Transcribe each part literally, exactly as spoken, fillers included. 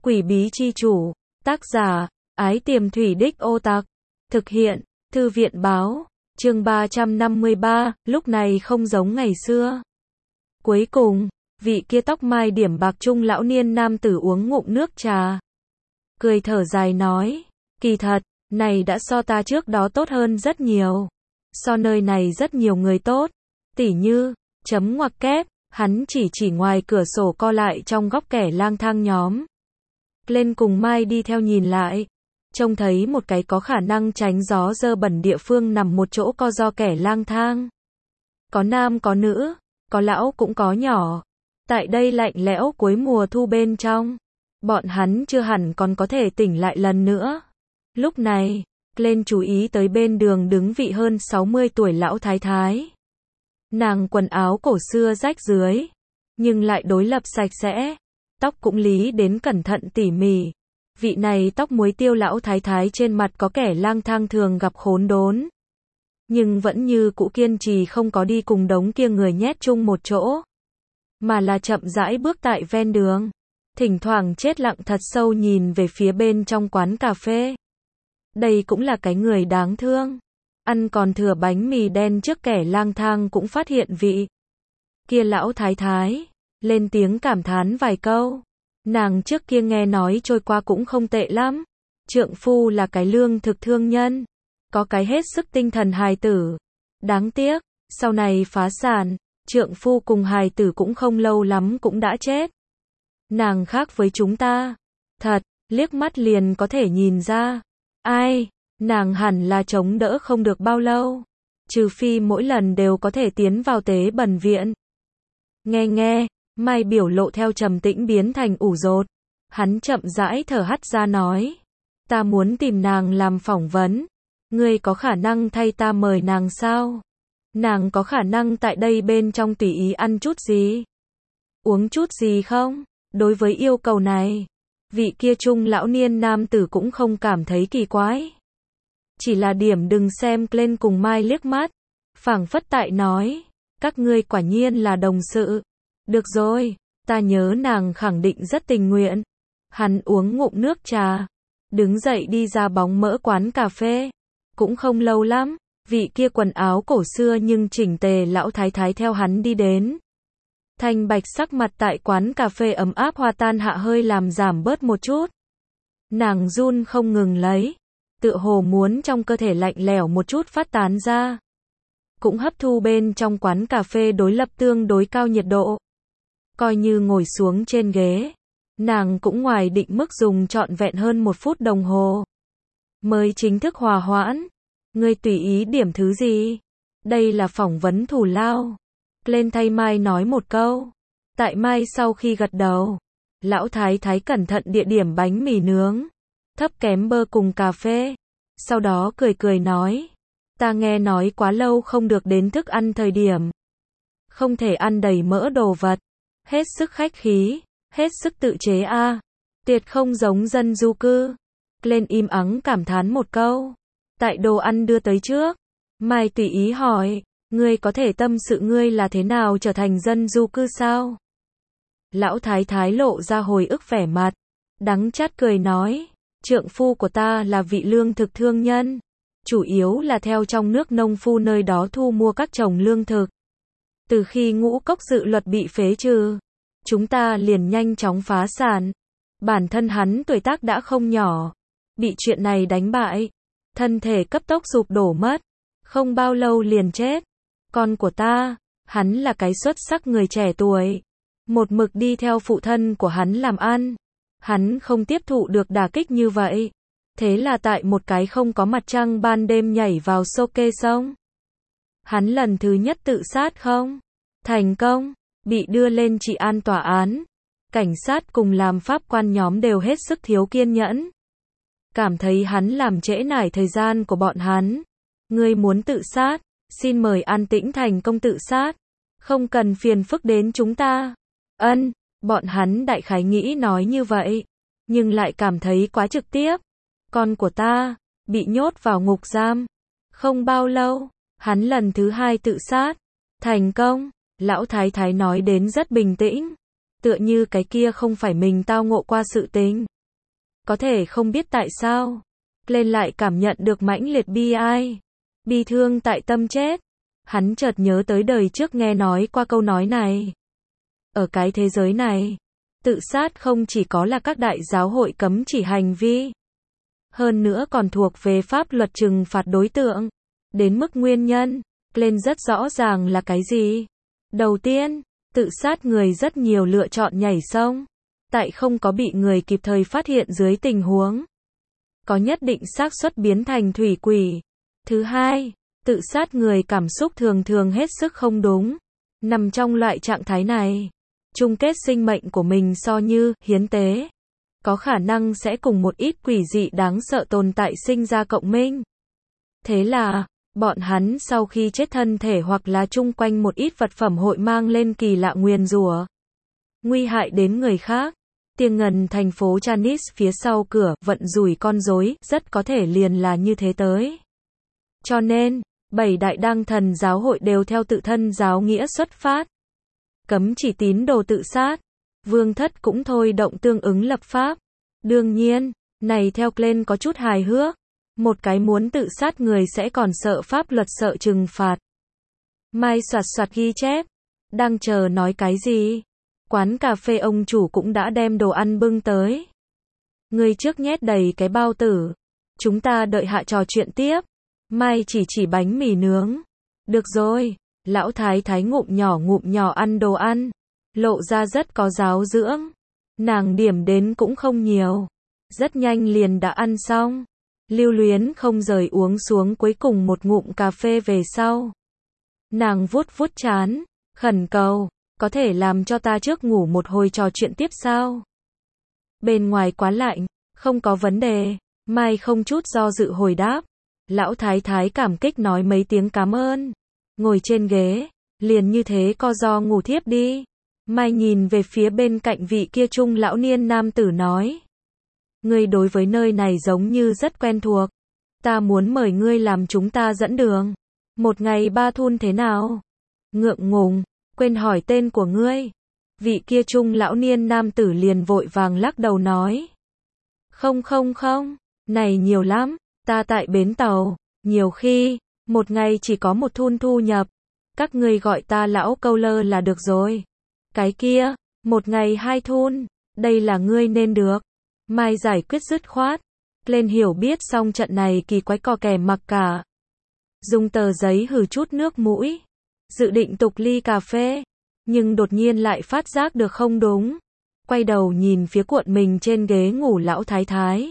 Quỷ bí chi chủ, tác giả, Ái Tiềm Thủy Đích Ô Tặc, thực hiện, Thư viện báo, chương ba trăm năm mươi ba, lúc này không giống ngày xưa. Cuối cùng, vị kia tóc mai điểm bạc trung lão niên nam tử uống ngụm nước trà. Cười thở dài nói, kỳ thật, này đã so ta trước đó tốt hơn rất nhiều. So nơi này rất nhiều người tốt, tỉ như, chấm ngoặc kép, hắn chỉ chỉ ngoài cửa sổ co lại trong góc kẻ lang thang nhóm. Lên cùng Mai đi theo nhìn lại, trông thấy một cái có khả năng tránh gió dơ bẩn địa phương nằm một chỗ co do kẻ lang thang. Có nam có nữ, có lão cũng có nhỏ. Tại đây lạnh lẽo cuối mùa thu bên trong, bọn hắn chưa hẳn còn có thể tỉnh lại lần nữa. Lúc này, lên chú ý tới bên đường đứng vị hơn sáu mươi tuổi lão thái thái. Nàng quần áo cổ xưa rách rưới, nhưng lại đối lập sạch sẽ, tóc cũng lý đến cẩn thận tỉ mỉ. Vị này tóc muối tiêu lão thái thái trên mặt có kẻ lang thang thường gặp khốn đốn, nhưng vẫn như cũ kiên trì không có đi cùng đống kia người nhét chung một chỗ, mà là chậm rãi bước tại ven đường, thỉnh thoảng chết lặng thật sâu nhìn về phía bên trong quán cà phê. Đây cũng là cái người đáng thương. Ăn còn thừa bánh mì đen trước kẻ lang thang cũng phát hiện vị kia lão thái thái, lên tiếng cảm thán vài câu. Nàng trước kia nghe nói trôi qua cũng không tệ lắm. Trượng phu là cái lương thực thương nhân, có cái hết sức tinh thần hài tử. Đáng tiếc, sau này phá sản, trượng phu cùng hài tử cũng không lâu lắm cũng đã chết. Nàng khác với chúng ta. Thật, liếc mắt liền có thể nhìn ra. Ai, nàng hẳn là chống đỡ không được bao lâu. Trừ phi mỗi lần đều có thể tiến vào tế bẩn viện. Nghe nghe, Mai biểu lộ theo trầm tĩnh biến thành ủ rột. Hắn chậm rãi thở hắt ra nói. Ta muốn tìm nàng làm phỏng vấn. Ngươi có khả năng thay ta mời nàng sao? Nàng có khả năng tại đây bên trong tùy ý ăn chút gì? Uống chút gì không? Đối với yêu cầu này, vị kia trung lão niên nam tử cũng không cảm thấy kỳ quái. Chỉ là điểm đừng xem lên cùng Mai liếc mắt. Phảng phất tại nói, các ngươi quả nhiên là đồng sự. Được rồi, ta nhớ nàng khẳng định rất tình nguyện. Hắn uống ngụm nước trà, đứng dậy đi ra bóng mỡ quán cà phê. Cũng không lâu lắm, vị kia quần áo cổ xưa nhưng chỉnh tề lão thái thái theo hắn đi đến. Thanh bạch sắc mặt tại quán cà phê ấm áp hoa tan hạ hơi làm giảm bớt một chút. Nàng run không ngừng lấy, tựa hồ muốn trong cơ thể lạnh lẽo một chút phát tán ra. Cũng hấp thu bên trong quán cà phê đối lập tương đối cao nhiệt độ. Coi như ngồi xuống trên ghế, nàng cũng ngoài định mức dùng trọn vẹn hơn một phút đồng hồ. Mới chính thức hòa hoãn. Ngươi tùy ý điểm thứ gì? Đây là phỏng vấn thù lao. Lên thay Mai nói một câu. Tại Mai sau khi gật đầu, lão thái thái cẩn thận địa điểm bánh mì nướng, thấp kém bơ cùng cà phê. Sau đó cười cười nói. Ta nghe nói quá lâu không được đến thức ăn thời điểm. Không thể ăn đầy mỡ đồ vật. Hết sức khách khí, hết sức tự chế a, à. Tuyệt không giống dân du cư. Lên im ắng cảm thán một câu. Tại đồ ăn đưa tới trước, Mai tùy ý hỏi, ngươi có thể tâm sự ngươi là thế nào trở thành dân du cư sao? Lão thái thái lộ ra hồi ức vẻ mặt, đắng chát cười nói, trượng phu của ta là vị lương thực thương nhân, chủ yếu là theo trong nước nông phu nơi đó thu mua các trồng lương thực. Từ khi ngũ cốc dự luật bị phế trừ, chúng ta liền nhanh chóng phá sản. Bản thân hắn tuổi tác đã không nhỏ, bị chuyện này đánh bại, thân thể cấp tốc sụp đổ mất, không bao lâu liền chết. Con của ta, hắn là cái xuất sắc người trẻ tuổi, một mực đi theo phụ thân của hắn làm ăn. Hắn không tiếp thụ được đả kích như vậy, thế là tại một cái không có mặt trăng ban đêm nhảy vào sô kê sông. Hắn lần thứ nhất tự sát không thành công, bị đưa lên trị an tòa án. Cảnh sát cùng làm pháp quan nhóm đều hết sức thiếu kiên nhẫn, cảm thấy hắn làm trễ nải thời gian của bọn hắn. Ngươi muốn tự sát, xin mời an tĩnh thành công tự sát, không cần phiền phức đến chúng ta. Ân, bọn hắn đại khái nghĩ nói như vậy, nhưng lại cảm thấy quá trực tiếp. Con của ta bị nhốt vào ngục giam, không bao lâu, hắn lần thứ hai tự sát, thành công. Lão thái thái nói đến rất bình tĩnh, tựa như cái kia không phải mình tao ngộ qua sự tình. Có thể không biết tại sao. Glenn lại cảm nhận được mãnh liệt bi ai. Bi thương tại tâm chết. Hắn chợt nhớ tới đời trước nghe nói qua câu nói này. Ở cái thế giới này, tự sát không chỉ có là các đại giáo hội cấm chỉ hành vi. Hơn nữa còn thuộc về pháp luật trừng phạt đối tượng. Đến mức nguyên nhân, Glenn rất rõ ràng là cái gì. Đầu tiên, tự sát người rất nhiều lựa chọn nhảy sông. Tại không có bị người kịp thời phát hiện dưới tình huống. Có nhất định xác suất biến thành thủy quỷ. Thứ hai, tự sát người cảm xúc thường thường hết sức không đúng. Nằm trong loại trạng thái này, chung kết sinh mệnh của mình so như hiến tế. Có khả năng sẽ cùng một ít quỷ dị đáng sợ tồn tại sinh ra cộng minh. Thế là, bọn hắn sau khi chết thân thể hoặc là chung quanh một ít vật phẩm hội mang lên kỳ lạ nguyền rủa, nguy hại đến người khác. Tiền ngần thành phố Chanis phía sau cửa, vận rủi con rối, rất có thể liền là như thế tới. Cho nên, bảy đại đăng thần giáo hội đều theo tự thân giáo nghĩa xuất phát. Cấm chỉ tín đồ tự sát. Vương thất cũng thôi động tương ứng lập pháp. Đương nhiên, này theo Glenn có chút hài hước. Một cái muốn tự sát người sẽ còn sợ pháp luật sợ trừng phạt. Mai soạt soạt ghi chép. Đang chờ nói cái gì? Quán cà phê ông chủ cũng đã đem đồ ăn bưng tới. Người trước nhét đầy cái bao tử. Chúng ta đợi hạ trò chuyện tiếp. Mai chỉ chỉ bánh mì nướng. Được rồi. Lão thái thái ngụm nhỏ ngụm nhỏ ăn đồ ăn. Lộ ra rất có giáo dưỡng. Nàng điểm đến cũng không nhiều. Rất nhanh liền đã ăn xong. Lưu luyến không rời uống xuống cuối cùng một ngụm cà phê về sau. Nàng vuốt vuốt trán. Khẩn cầu. Có thể làm cho ta trước ngủ một hồi trò chuyện tiếp sao? Bên ngoài quá lạnh. Không có vấn đề. Mai không chút do dự hồi đáp. Lão thái thái cảm kích nói mấy tiếng cảm ơn. Ngồi trên ghế. Liền như thế co ro ngủ thiếp đi. Mai nhìn về phía bên cạnh vị kia trung lão niên nam tử nói. Ngươi đối với nơi này giống như rất quen thuộc. Ta muốn mời ngươi làm chúng ta dẫn đường. Một ngày ba thun thế nào? Ngượng ngùng, quên hỏi tên của ngươi. Vị kia trung lão niên nam tử liền vội vàng lắc đầu nói. Không không không, này nhiều lắm, ta tại bến tàu, nhiều khi, một ngày chỉ có một thun thu nhập. Các ngươi gọi ta lão câu lơ là được rồi. Cái kia, một ngày hai thun, đây là ngươi nên được. Mai giải quyết dứt khoát. Lên hiểu biết xong trận này kỳ quái co kè mặc cả. Dùng tờ giấy hừ chút nước mũi. Dự định tục ly cà phê. Nhưng đột nhiên lại phát giác được không đúng. Quay đầu nhìn phía cuộn mình trên ghế ngủ lão thái thái.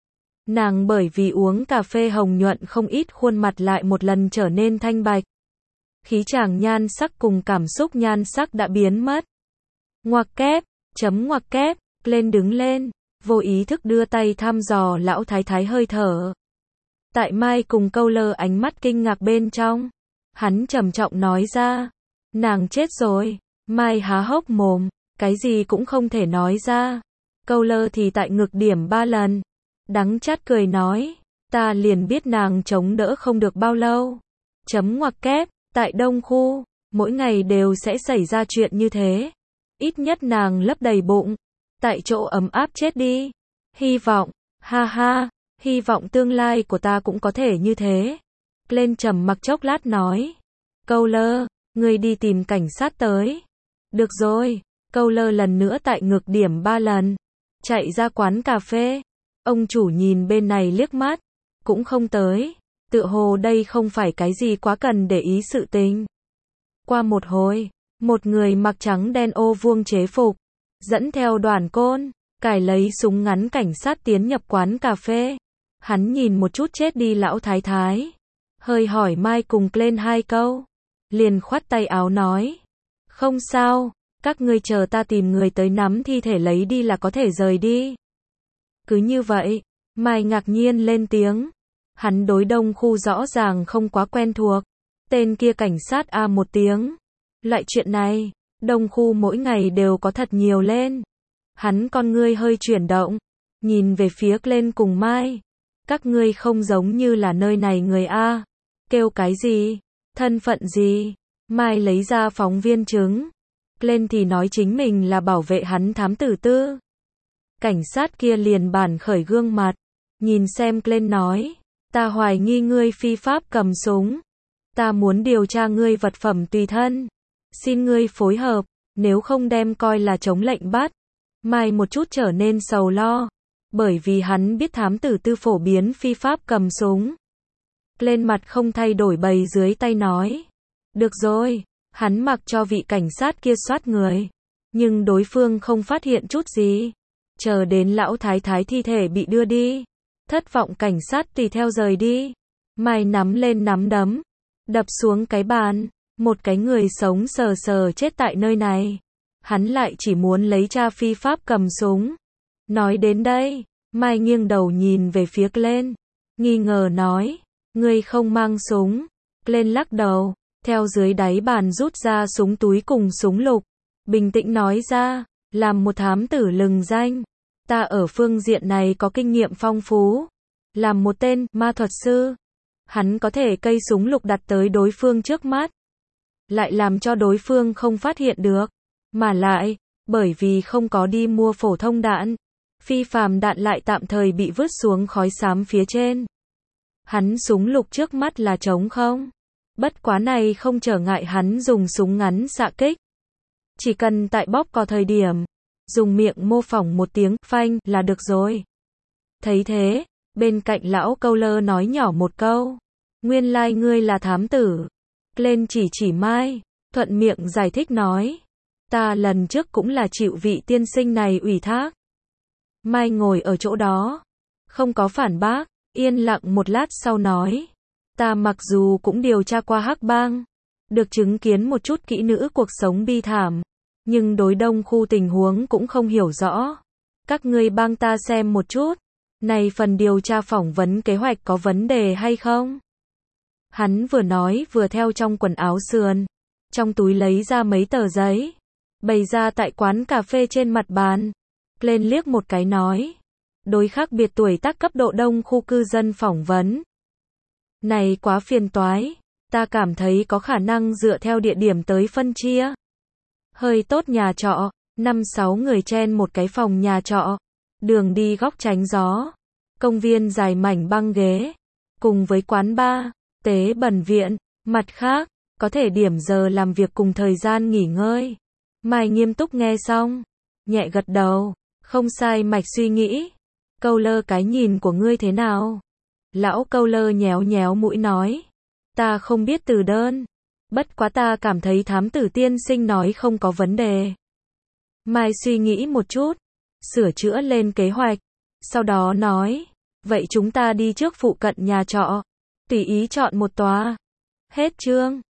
Nàng bởi vì uống cà phê hồng nhuận không ít khuôn mặt lại một lần trở nên thanh bạch. Khí chàng nhan sắc cùng cảm xúc nhan sắc đã biến mất. Ngoặc kép, chấm ngoặc kép, lên đứng lên, vô ý thức đưa tay thăm dò lão thái thái hơi thở. Tại Mai cùng câu lơ ánh mắt kinh ngạc bên trong. Hắn trầm trọng nói ra. Nàng chết rồi. Mai há hốc mồm, cái gì cũng không thể nói ra. Câu lơ thì tại ngực điểm ba lần. Đắng chát cười nói. Ta liền biết nàng chống đỡ không được bao lâu. Chấm ngoặc kép, tại Đông Khu, mỗi ngày đều sẽ xảy ra chuyện như thế. Ít nhất nàng lấp đầy bụng. Tại chỗ ấm áp chết đi. Hy vọng, ha ha, hy vọng tương lai của ta cũng có thể như thế. Lên trầm mặc chốc lát nói. Câu lơ, ngươi đi tìm cảnh sát tới. Được rồi, câu lơ lần nữa tại ngực điểm ba lần. Chạy ra quán cà phê. Ông chủ nhìn bên này liếc mắt. Cũng không tới. Tựa hồ đây không phải cái gì quá cần để ý sự tình. Qua một hồi, một người mặc trắng đen ô vuông chế phục. Dẫn theo đoàn côn, cài lấy súng ngắn cảnh sát tiến nhập quán cà phê. Hắn nhìn một chút chết đi lão thái thái. Hơi hỏi Mai cùng lên hai câu. Liền khoát tay áo nói. Không sao, các ngươi chờ ta tìm người tới nắm thi thể lấy đi là có thể rời đi. Cứ như vậy, Mai ngạc nhiên lên tiếng. Hắn đối Đông Khu rõ ràng không quá quen thuộc. Tên kia cảnh sát a một tiếng. Loại chuyện này, Đông Khu mỗi ngày đều có thật nhiều lên. Hắn con ngươi hơi chuyển động. Nhìn về phía lên cùng Mai. Các ngươi không giống như là nơi này người A. Kêu cái gì? Thân phận gì? Mai lấy ra phóng viên chứng. Lên thì nói chính mình là bảo vệ hắn thám tử tư. Cảnh sát kia liền bản khởi gương mặt, nhìn xem Glenn nói, ta hoài nghi ngươi phi pháp cầm súng. Ta muốn điều tra ngươi vật phẩm tùy thân. Xin ngươi phối hợp, nếu không đem coi là chống lệnh bắt. Mai một chút trở nên sầu lo, bởi vì hắn biết thám tử tư phổ biến phi pháp cầm súng. Lên mặt không thay đổi bày dưới tay nói. Được rồi, hắn mặc cho vị cảnh sát kia soát người. Nhưng đối phương không phát hiện chút gì. Chờ đến lão thái thái thi thể bị đưa đi. Thất vọng cảnh sát tùy theo rời đi. Mai nắm lên nắm đấm, đập xuống cái bàn. Một cái người sống sờ sờ chết tại nơi này. Hắn lại chỉ muốn lấy cha phi pháp cầm súng. Nói đến đây, Mai nghiêng đầu nhìn về phía Glenn, nghi ngờ nói, ngươi không mang súng. Glenn lắc đầu, theo dưới đáy bàn rút ra súng túi cùng súng lục, bình tĩnh nói ra, làm một thám tử lừng danh, ta ở phương diện này có kinh nghiệm phong phú, làm một tên ma thuật sư, hắn có thể cây súng lục đặt tới đối phương trước mắt, lại làm cho đối phương không phát hiện được, mà lại, bởi vì không có đi mua phổ thông đạn, phi phàm đạn lại tạm thời bị vứt xuống khói xám phía trên. Hắn súng lục trước mắt là trống không. Bất quá này không trở ngại hắn dùng súng ngắn xạ kích. Chỉ cần tại bóp cò thời điểm, dùng miệng mô phỏng một tiếng phanh là được rồi. Thấy thế, bên cạnh lão câu lơ nói nhỏ một câu. Nguyên lai like ngươi là thám tử. Lên chỉ chỉ Mai, thuận miệng giải thích nói. Ta lần trước cũng là chịu vị tiên sinh này ủy thác. Mai ngồi ở chỗ đó, không có phản bác, yên lặng một lát sau nói. Ta mặc dù cũng điều tra qua Hắc Bang, được chứng kiến một chút kỹ nữ cuộc sống bi thảm, nhưng đối đông khu tình huống cũng không hiểu rõ. Các ngươi bang ta xem một chút, này phần điều tra phỏng vấn kế hoạch có vấn đề hay không? Hắn vừa nói vừa theo trong quần áo sườn, trong túi lấy ra mấy tờ giấy, bày ra tại quán cà phê trên mặt bàn. Lên liếc một cái nói, đối khác biệt tuổi tác cấp độ đông khu cư dân phỏng vấn. Này quá phiền toái, ta cảm thấy có khả năng dựa theo địa điểm tới phân chia. Hơi tốt nhà trọ, năm sáu người chen một cái phòng nhà trọ, đường đi góc tránh gió, công viên dài mảnh băng ghế, cùng với quán bar, tế bẩn viện, mặt khác, có thể điểm giờ làm việc cùng thời gian nghỉ ngơi. Mai nghiêm túc nghe xong, nhẹ gật đầu, không sai mạch suy nghĩ. Câu lơ cái nhìn của ngươi thế nào? Lão câu lơ nhéo nhéo mũi nói. Ta không biết từ đơn. Bất quá ta cảm thấy thám tử tiên sinh nói không có vấn đề. Mai suy nghĩ một chút, sửa chữa lên kế hoạch. Sau đó nói. Vậy chúng ta đi trước phụ cận nhà trọ. Tùy ý chọn một tòa. Hết chương.